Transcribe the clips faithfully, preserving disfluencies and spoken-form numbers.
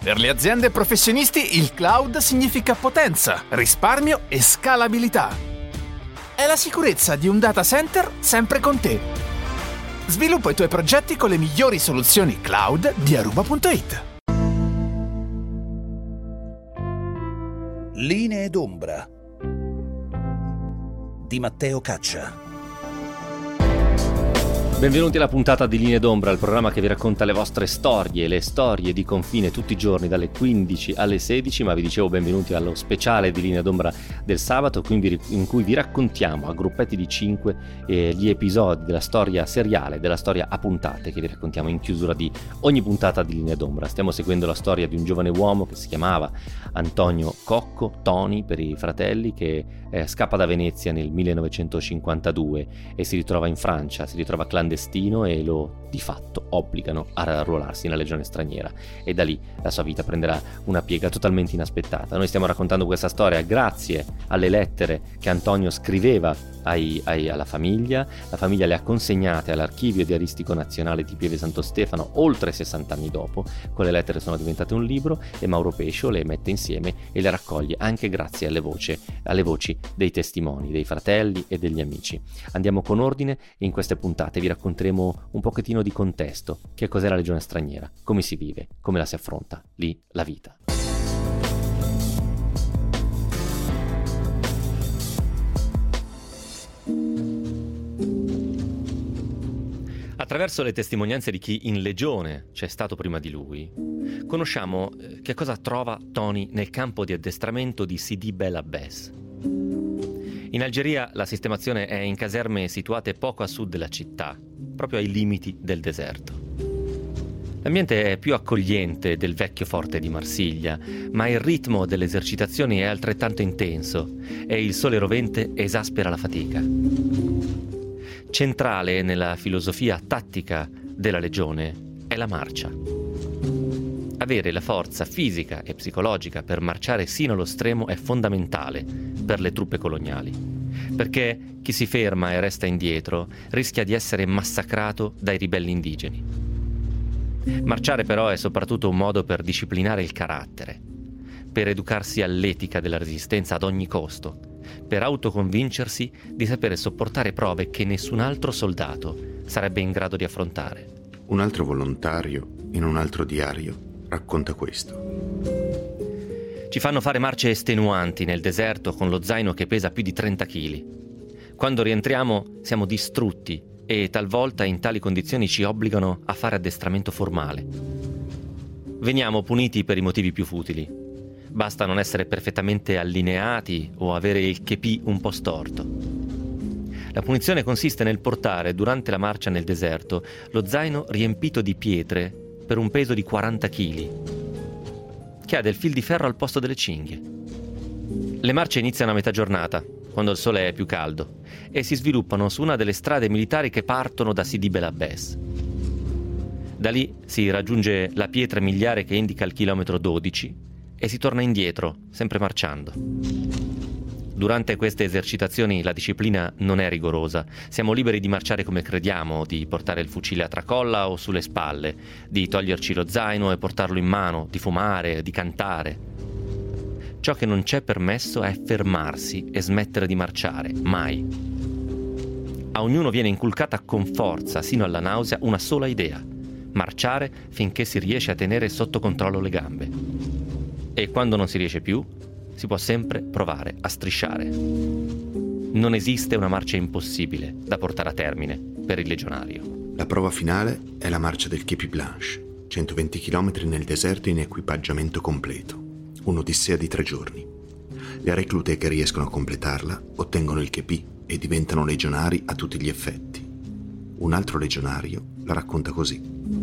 Per le aziende e professionisti il cloud significa potenza, risparmio e scalabilità. È la sicurezza di un data center sempre con te. Sviluppa i tuoi progetti con le migliori soluzioni cloud di Aruba punto it. Linee d'ombra di Matteo Caccia. Benvenuti alla puntata di Linee d'Ombra, il programma che vi racconta le vostre storie, le storie di confine tutti i giorni dalle quindici alle sedici, ma vi dicevo benvenuti allo speciale di Linee d'Ombra del sabato, quindi in cui vi raccontiamo a gruppetti di cinque eh, gli episodi della storia seriale, della storia a puntate che vi raccontiamo in chiusura di ogni puntata di Linee d'Ombra. Stiamo seguendo la storia di un giovane uomo che si chiamava Antonio Cocco, Tony per i fratelli, che eh, scappa da Venezia nel millenovecentocinquantadue e si ritrova in Francia, si ritrova clandestino e lo di fatto obbligano a arruolarsi nella legione straniera, e da lì la sua vita prenderà una piega totalmente inaspettata. Noi stiamo raccontando questa storia grazie alle lettere che Antonio scriveva ai, ai, alla famiglia. La famiglia le ha consegnate all'archivio diaristico nazionale di Pieve Santo Stefano oltre sessanta anni dopo. Quelle lettere sono diventate un libro e Mauro Pescio le mette insieme e le raccoglie anche grazie alle voci, alle voci dei testimoni, dei fratelli e degli amici. Andiamo con ordine e in queste puntate vi racconteremo un pochettino di contesto. Che cos'è la legione straniera, come si vive, come la si affronta lì la vita. Attraverso le testimonianze di chi in legione c'è stato prima di lui, conosciamo che cosa trova Tony nel campo di addestramento di Sidi Bel Abbès. In Algeria la sistemazione è in caserme situate poco a sud della città, proprio ai limiti del deserto. L'ambiente è più accogliente del vecchio forte di Marsiglia, ma il ritmo delle esercitazioni è altrettanto intenso e il sole rovente esaspera la fatica. Centrale nella filosofia tattica della legione è la marcia. Avere la forza fisica e psicologica per marciare sino allo stremo è fondamentale per le truppe coloniali, perché chi si ferma e resta indietro rischia di essere massacrato dai ribelli indigeni. Marciare però è soprattutto un modo per disciplinare il carattere, per educarsi all'etica della resistenza ad ogni costo, per autoconvincersi di sapere sopportare prove che nessun altro soldato sarebbe in grado di affrontare. Un altro volontario, in un altro diario, racconta questo. Ci fanno fare marce estenuanti nel deserto con lo zaino che pesa più di trenta chili. Quando rientriamo siamo distrutti e talvolta in tali condizioni ci obbligano a fare addestramento formale. Veniamo puniti per i motivi più futili. Basta non essere perfettamente allineati o avere il chepì un po' storto. La punizione consiste nel portare durante la marcia nel deserto lo zaino riempito di pietre per un peso di quaranta chili, che ha del fil di ferro al posto delle cinghie. Le marce iniziano a metà giornata, quando il sole è più caldo, e si sviluppano su una delle strade militari che partono da Sidi Bel Abbès. Da lì si raggiunge la pietra miliare che indica il chilometro dodici e si torna indietro, sempre marciando. Durante queste esercitazioni la disciplina non è rigorosa. Siamo liberi di marciare come crediamo, di portare il fucile a tracolla o sulle spalle, di toglierci lo zaino e portarlo in mano, di fumare, di cantare. Ciò che non c'è permesso è fermarsi e smettere di marciare, mai. A ognuno viene inculcata con forza, sino alla nausea, una sola idea: marciare finché si riesce a tenere sotto controllo le gambe. E quando non si riesce più, si può sempre provare a strisciare. Non esiste una marcia impossibile da portare a termine per il legionario. La prova finale è la marcia del Kepi Blanche, centoventi chilometri nel deserto in equipaggiamento completo, un'odissea di tre giorni. Le reclute che riescono a completarla ottengono il Kepi e diventano legionari a tutti gli effetti. Un altro legionario la racconta così.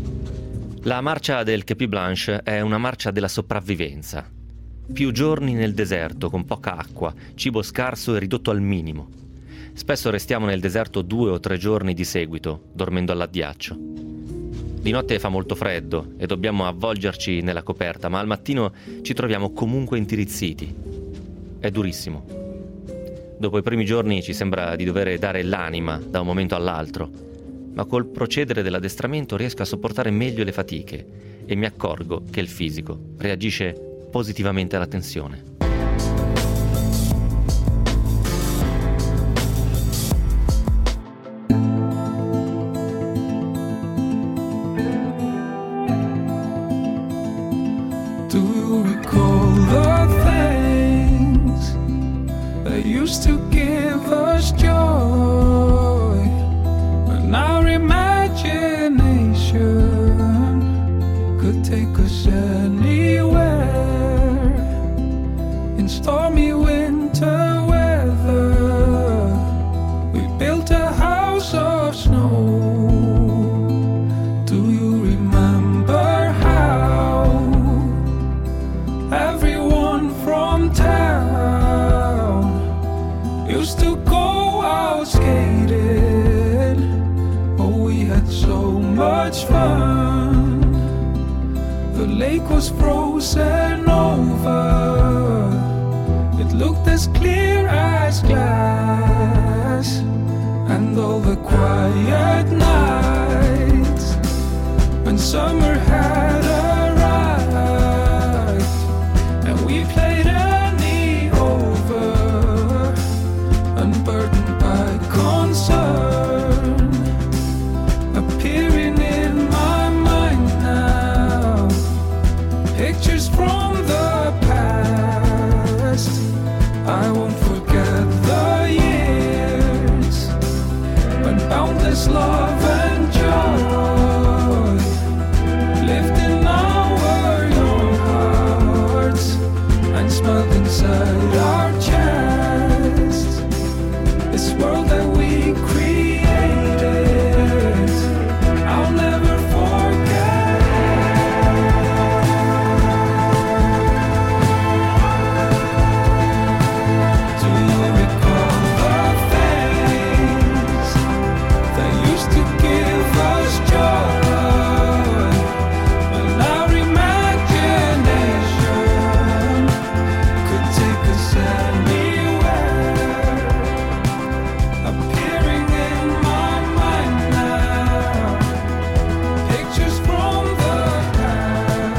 La marcia del Kepi Blanche è una marcia della sopravvivenza. Più giorni nel deserto, con poca acqua, cibo scarso e ridotto al minimo. Spesso restiamo nel deserto due o tre giorni di seguito, dormendo all'addiaccio. Di notte fa molto freddo e dobbiamo avvolgerci nella coperta, ma al mattino ci troviamo comunque intirizziti. È durissimo. Dopo i primi giorni ci sembra di dover dare l'anima da un momento all'altro, ma col procedere dell'addestramento riesco a sopportare meglio le fatiche e mi accorgo che il fisico reagisce positivamente alla tensione. Do you recall the things that used to give us joy? When our imagination could take us anywhere. In stormy winter weather, we built a house of snow. Do you remember how everyone from town used to go out skating? Oh, we had so much fun. The lake was frozen over. It looked as clear as glass. And all the quiet nights when summer had arrived, and we played any over, unburdened by concern. Appearing in my mind now, pictures from the past. I won't forget the years when boundless love and joy lived in our young hearts and smiled inside our chests. This world that we created, I'll never forget. Do you recall the things that used to give us joy? When our imagination could take us anywhere. Appearing in my mind now, pictures from the past.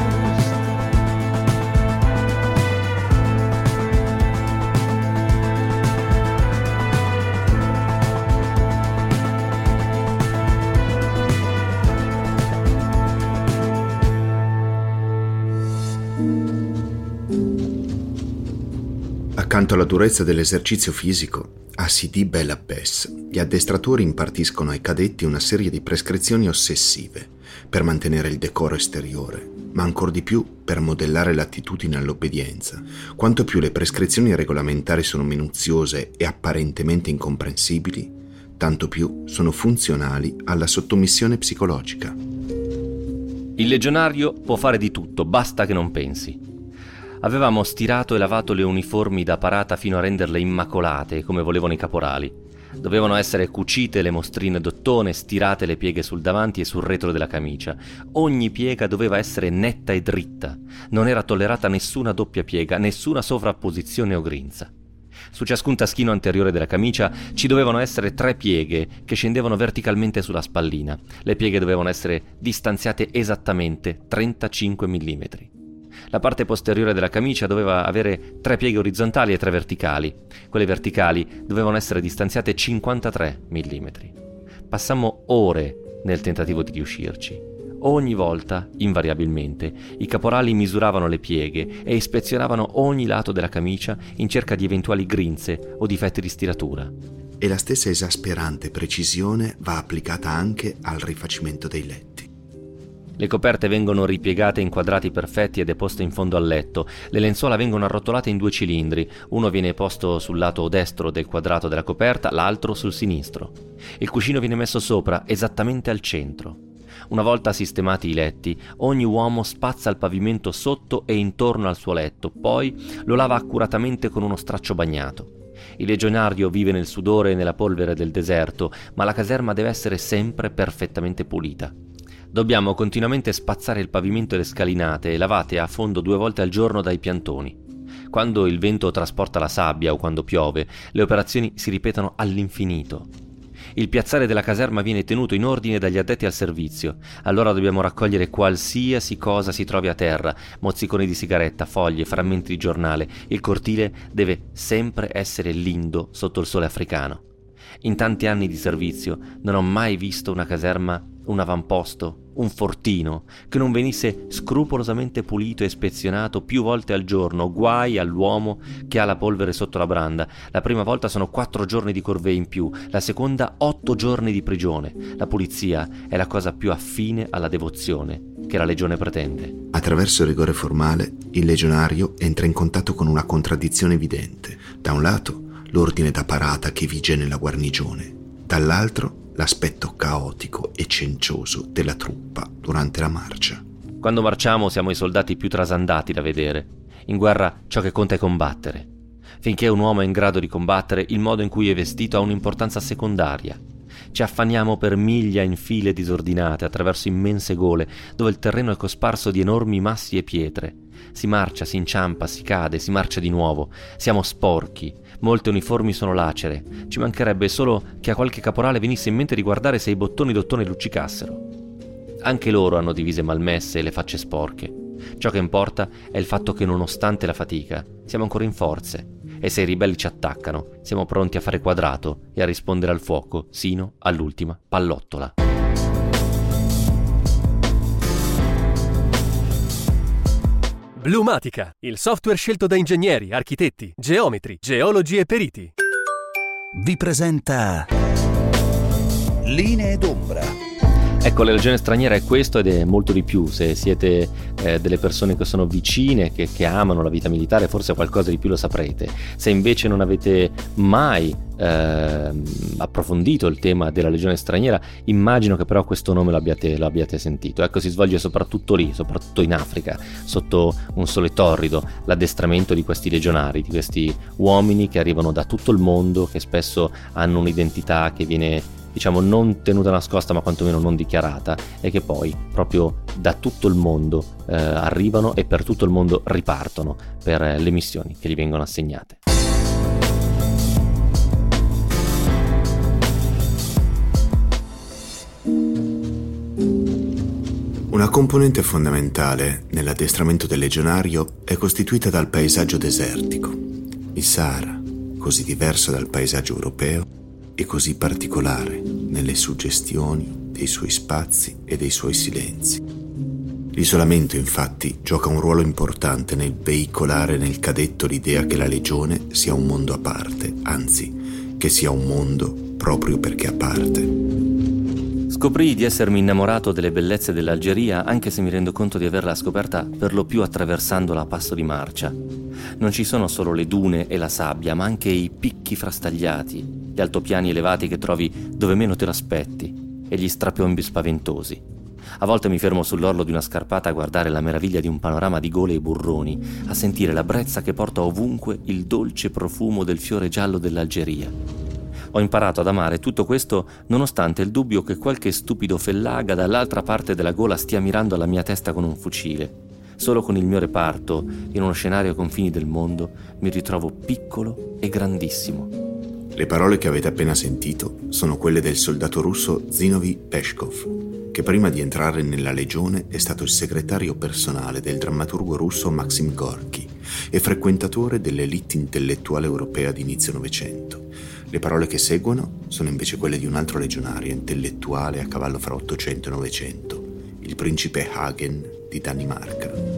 Accanto alla durezza dell'esercizio fisico, a Sidi Bel Abbès, gli addestratori impartiscono ai cadetti una serie di prescrizioni ossessive per mantenere il decoro esteriore, ma ancor di più per modellare l'attitudine all'obbedienza. Quanto più le prescrizioni regolamentari sono minuziose e apparentemente incomprensibili, tanto più sono funzionali alla sottomissione psicologica. Il legionario può fare di tutto, basta che non pensi. Avevamo stirato e lavato le uniformi da parata fino a renderle immacolate, come volevano i caporali. Dovevano essere cucite le mostrine d'ottone, stirate le pieghe sul davanti e sul retro della camicia. Ogni piega doveva essere netta e dritta. Non era tollerata nessuna doppia piega, nessuna sovrapposizione o grinza. Su ciascun taschino anteriore della camicia ci dovevano essere tre pieghe che scendevano verticalmente sulla spallina. Le pieghe dovevano essere distanziate esattamente trentacinque millimetri. La parte posteriore della camicia doveva avere tre pieghe orizzontali e tre verticali. Quelle verticali dovevano essere distanziate cinquantatré millimetri. Passammo ore nel tentativo di riuscirci. Ogni volta, invariabilmente, i caporali misuravano le pieghe e ispezionavano ogni lato della camicia in cerca di eventuali grinze o difetti di stiratura. E la stessa esasperante precisione va applicata anche al rifacimento dei letti. Le coperte vengono ripiegate in quadrati perfetti e deposte in fondo al letto. Le lenzuola vengono arrotolate in due cilindri. Uno viene posto sul lato destro del quadrato della coperta, l'altro sul sinistro. Il cuscino viene messo sopra, esattamente al centro. Una volta sistemati i letti, ogni uomo spazza il pavimento sotto e intorno al suo letto, poi lo lava accuratamente con uno straccio bagnato. Il legionario vive nel sudore e nella polvere del deserto, ma la caserma deve essere sempre perfettamente pulita. Dobbiamo continuamente spazzare il pavimento e le scalinate, lavate a fondo due volte al giorno dai piantoni. Quando il vento trasporta la sabbia o quando piove, le operazioni si ripetono all'infinito. Il piazzale della caserma viene tenuto in ordine dagli addetti al servizio. Allora dobbiamo raccogliere qualsiasi cosa si trovi a terra: mozziconi di sigaretta, foglie, frammenti di giornale. Il cortile deve sempre essere lindo sotto il sole africano. In tanti anni di servizio non ho mai visto una caserma, un avamposto, un fortino che non venisse scrupolosamente pulito e ispezionato più volte al giorno. Guai all'uomo che ha la polvere sotto la branda. La prima volta sono quattro giorni di corvée in più, la seconda otto giorni di prigione. La pulizia è la cosa più affine alla devozione che la legione pretende. Attraverso il rigore formale, il legionario entra in contatto con una contraddizione evidente. Da un lato, l'ordine da parata che vige nella guarnigione, dall'altro l'aspetto caotico e cencioso della truppa durante la marcia. Quando marciamo siamo i soldati più trasandati da vedere. In guerra ciò che conta è combattere. Finché un uomo è in grado di combattere, il modo in cui è vestito ha un'importanza secondaria. Ci affanniamo per miglia in file disordinate attraverso immense gole, dove il terreno è cosparso di enormi massi e pietre. Si marcia, si inciampa, si cade, si marcia di nuovo. Siamo sporchi. Molte uniformi sono lacere. Ci mancherebbe solo che a qualche caporale venisse in mente di guardare se i bottoni d'ottone luccicassero. Anche loro hanno divise malmesse e le facce sporche. Ciò che importa è il fatto che, nonostante la fatica, siamo ancora in forze. E se i ribelli ci attaccano, siamo pronti a fare quadrato e a rispondere al fuoco sino all'ultima pallottola. Blumatica, il software scelto da ingegneri, architetti, geometri, geologi e periti. Vi presenta Linee d'ombra. Ecco, la Legione Straniera è questo ed è molto di più. Se siete eh, delle persone che sono vicine, che, che amano la vita militare, forse qualcosa di più lo saprete. Se invece non avete mai eh, approfondito il tema della Legione Straniera, immagino che però questo nome lo abbiate, lo abbiate sentito. Ecco, si svolge soprattutto lì, soprattutto in Africa, sotto un sole torrido, l'addestramento di questi legionari, di questi uomini che arrivano da tutto il mondo, che spesso hanno un'identità che viene, diciamo, non tenuta nascosta ma quantomeno non dichiarata, e che poi proprio da tutto il mondo eh, arrivano e per tutto il mondo ripartono per eh, le missioni che gli vengono assegnate. Una componente fondamentale nell'addestramento del legionario è costituita dal paesaggio desertico. Il Sahara, così diverso dal paesaggio europeo, e così particolare nelle suggestioni dei suoi spazi e dei suoi silenzi. L'isolamento, infatti, gioca un ruolo importante nel veicolare nel cadetto l'idea che la legione sia un mondo a parte, anzi, che sia un mondo proprio perché a parte. Scoprii di essermi innamorato delle bellezze dell'Algeria, anche se mi rendo conto di averla scoperta per lo più attraversandola a passo di marcia. Non ci sono solo le dune e la sabbia, ma anche i picchi frastagliati, gli altopiani elevati che trovi dove meno te l'aspetti e gli strapiombi spaventosi. A volte mi fermo sull'orlo di una scarpata a guardare la meraviglia di un panorama di gole e burroni, a sentire la brezza che porta ovunque il dolce profumo del fiore giallo dell'Algeria. Ho imparato ad amare tutto questo nonostante il dubbio che qualche stupido fellaga dall'altra parte della gola stia mirando alla mia testa con un fucile. Solo con il mio reparto, in uno scenario ai confini del mondo, mi ritrovo piccolo e grandissimo. Le parole che avete appena sentito sono quelle del soldato russo Zinovy Peshkov, che prima di entrare nella legione è stato il segretario personale del drammaturgo russo Maxim Gorky e frequentatore dell'elite intellettuale europea di inizio Novecento. Le parole che seguono sono invece quelle di un altro legionario intellettuale a cavallo fra Ottocento e Novecento, il principe Hagen di Danimarca.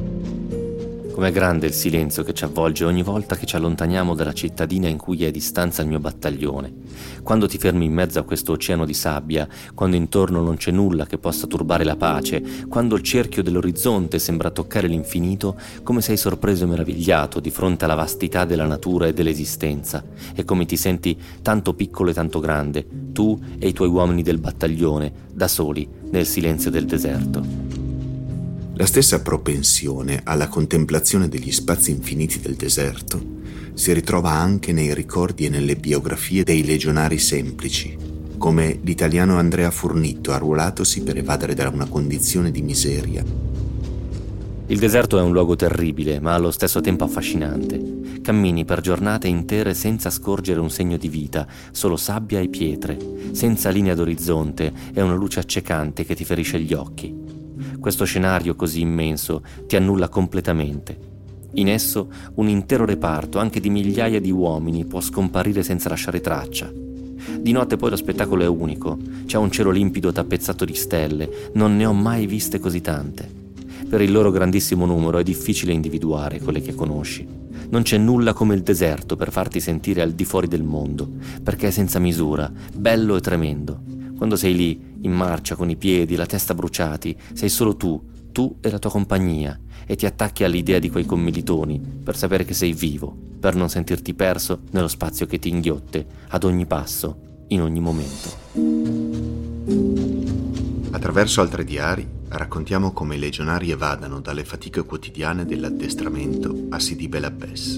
Com'è grande il silenzio che ci avvolge ogni volta che ci allontaniamo dalla cittadina in cui è distanza il mio battaglione. Quando ti fermi in mezzo a questo oceano di sabbia, quando intorno non c'è nulla che possa turbare la pace, quando il cerchio dell'orizzonte sembra toccare l'infinito, come sei sorpreso e meravigliato di fronte alla vastità della natura e dell'esistenza, e come ti senti tanto piccolo e tanto grande, tu e i tuoi uomini del battaglione, da soli nel silenzio del deserto. La stessa propensione alla contemplazione degli spazi infiniti del deserto si ritrova anche nei ricordi e nelle biografie dei legionari semplici, come l'italiano Andrea Furnitto, arruolatosi per evadere da una condizione di miseria. Il deserto è un luogo terribile, ma allo stesso tempo affascinante. Cammini per giornate intere senza scorgere un segno di vita, solo sabbia e pietre, senza linea d'orizzonte e una luce accecante che ti ferisce gli occhi. Questo scenario così immenso ti annulla completamente. In esso un intero reparto, anche di migliaia di uomini, può scomparire senza lasciare traccia. Di notte poi lo spettacolo è unico, c'è un cielo limpido tappezzato di stelle, non ne ho mai viste così tante. Per il loro grandissimo numero è difficile individuare quelle che conosci. Non c'è nulla come il deserto per farti sentire al di fuori del mondo, perché è senza misura, bello e tremendo. Quando sei lì, in marcia, con i piedi, la testa bruciati, sei solo tu, tu e la tua compagnia, e ti attacchi all'idea di quei commilitoni per sapere che sei vivo, per non sentirti perso nello spazio che ti inghiotte ad ogni passo, in ogni momento. Attraverso altri diari raccontiamo come i legionari evadano dalle fatiche quotidiane dell'addestramento a Sidi Bel Abbès.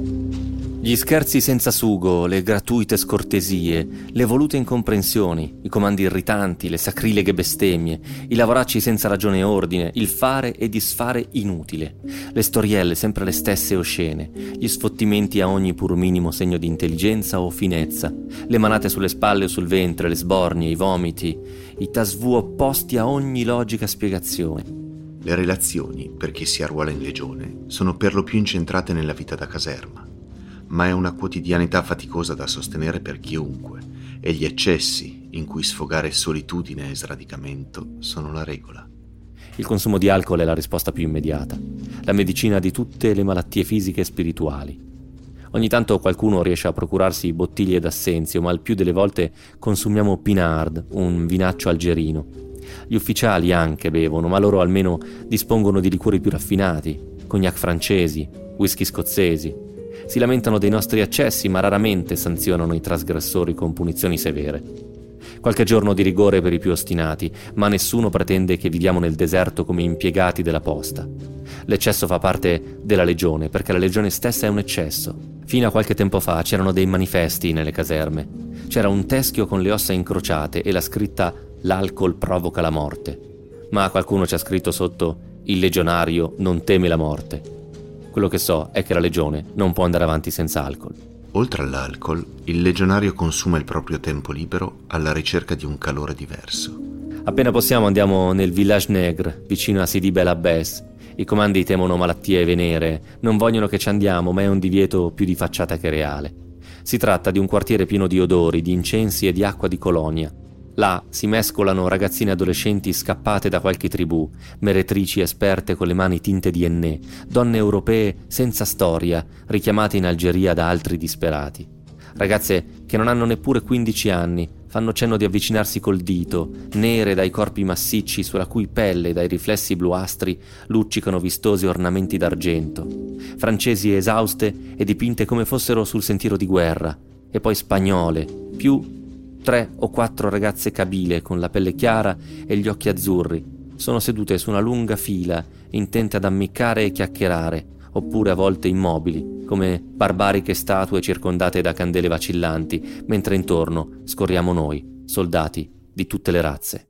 Gli scherzi senza sugo, le gratuite scortesie, le volute incomprensioni, i comandi irritanti, le sacrileghe bestemmie, i lavoracci senza ragione e ordine, il fare e disfare inutile, le storielle sempre le stesse oscene, gli sfottimenti a ogni pur minimo segno di intelligenza o finezza, le manate sulle spalle o sul ventre, le sbornie, i vomiti, i tasvù opposti a ogni logica spiegazione. Le relazioni, per chi si arruola in legione, sono per lo più incentrate nella vita da caserma, ma è una quotidianità faticosa da sostenere per chiunque, e gli eccessi, in cui sfogare solitudine e sradicamento, sono la regola. Il consumo di alcol è la risposta più immediata, la medicina di tutte le malattie fisiche e spirituali. Ogni tanto qualcuno riesce a procurarsi bottiglie d'assenzio, ma il più delle volte consumiamo Pinard, un vinaccio algerino. Gli ufficiali anche bevono, ma loro almeno dispongono di liquori più raffinati, cognac francesi, whisky scozzesi. Si lamentano dei nostri eccessi, ma raramente sanzionano i trasgressori con punizioni severe. Qualche giorno di rigore per i più ostinati, ma nessuno pretende che viviamo nel deserto come impiegati della posta. L'eccesso fa parte della legione, perché la legione stessa è un eccesso. Fino a qualche tempo fa c'erano dei manifesti nelle caserme. C'era un teschio con le ossa incrociate e la scritta «L'alcol provoca la morte». Ma qualcuno ci ha scritto sotto «Il legionario non teme la morte». Quello che so è che la legione non può andare avanti senza alcol. Oltre all'alcol, il legionario consuma il proprio tempo libero alla ricerca di un calore diverso. Appena possiamo andiamo nel Village Negre, vicino a Sidi Bel Abbès. I comandi temono malattie venere, non vogliono che ci andiamo, ma è un divieto più di facciata che reale. Si tratta di un quartiere pieno di odori, di incensi e di acqua di colonia. Là si mescolano ragazzine adolescenti scappate da qualche tribù, meretrici esperte con le mani tinte di ennè, donne europee senza storia, richiamate in Algeria da altri disperati. Ragazze che non hanno neppure quindici anni, fanno cenno di avvicinarsi col dito, nere dai corpi massicci sulla cui pelle, dai riflessi bluastri, luccicano vistosi ornamenti d'argento. Francesi esauste e dipinte come fossero sul sentiero di guerra, e poi spagnole, più tre o quattro ragazze kabyle con la pelle chiara e gli occhi azzurri. Sono sedute su una lunga fila, intente ad ammiccare e chiacchierare, oppure a volte immobili, come barbariche statue circondate da candele vacillanti, mentre intorno scorriamo noi, soldati di tutte le razze.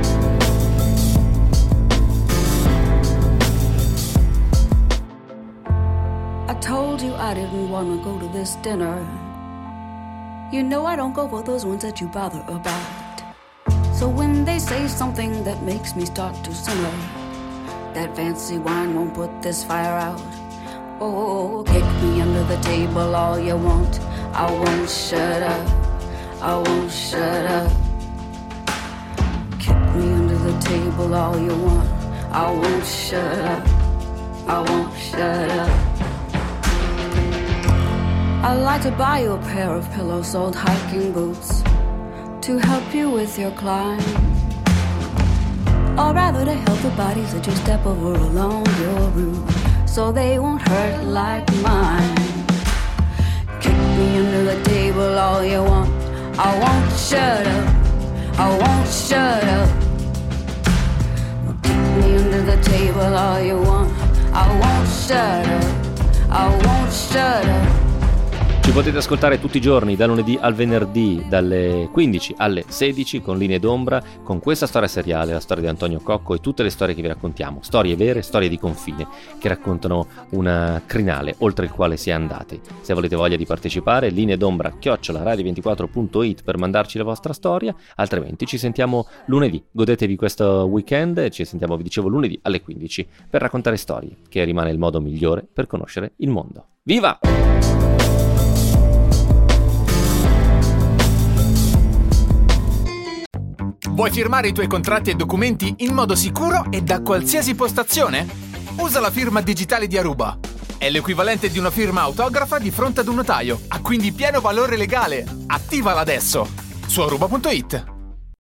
I told you I didn't want to go to this dinner. You know I don't go for those ones that you bother about. So when they say something that makes me start to simmer, that fancy wine won't put this fire out. Oh, kick me under the table all you want, I won't shut up, I won't shut up. Kick me under the table all you want, I won't shut up, I won't shut up. I'd like to buy you a pair of pillow-soled hiking boots to help you with your climb, or rather to help the bodies that you step over along your route, so they won't hurt like mine. Kick me under the table all you want, I won't shut up, I won't shut up. Kick me under the table all you want, I won't shut up, I won't shut up. Ci Ci potete ascoltare tutti i giorni, da lunedì al venerdì, dalle quindici alle sedici, con Linee d'Ombra, con questa storia seriale, la storia di Antonio Cocco e tutte le storie che vi raccontiamo. Storie vere, storie di confine, che raccontano un crinale oltre il quale si è andati. Se avete voglia di partecipare, linee d'ombra chiocciola radio ventiquattro punto it per mandarci la vostra storia, altrimenti ci sentiamo lunedì. Godetevi questo weekend, ci sentiamo, vi dicevo, lunedì alle quindici per raccontare storie, che rimane il modo migliore per conoscere il mondo. Viva! Vuoi firmare i tuoi contratti e documenti in modo sicuro e da qualsiasi postazione? Usa la firma digitale di Aruba. È l'equivalente di una firma autografa di fronte ad un notaio. Ha quindi pieno valore legale. Attivala adesso su aruba punto it.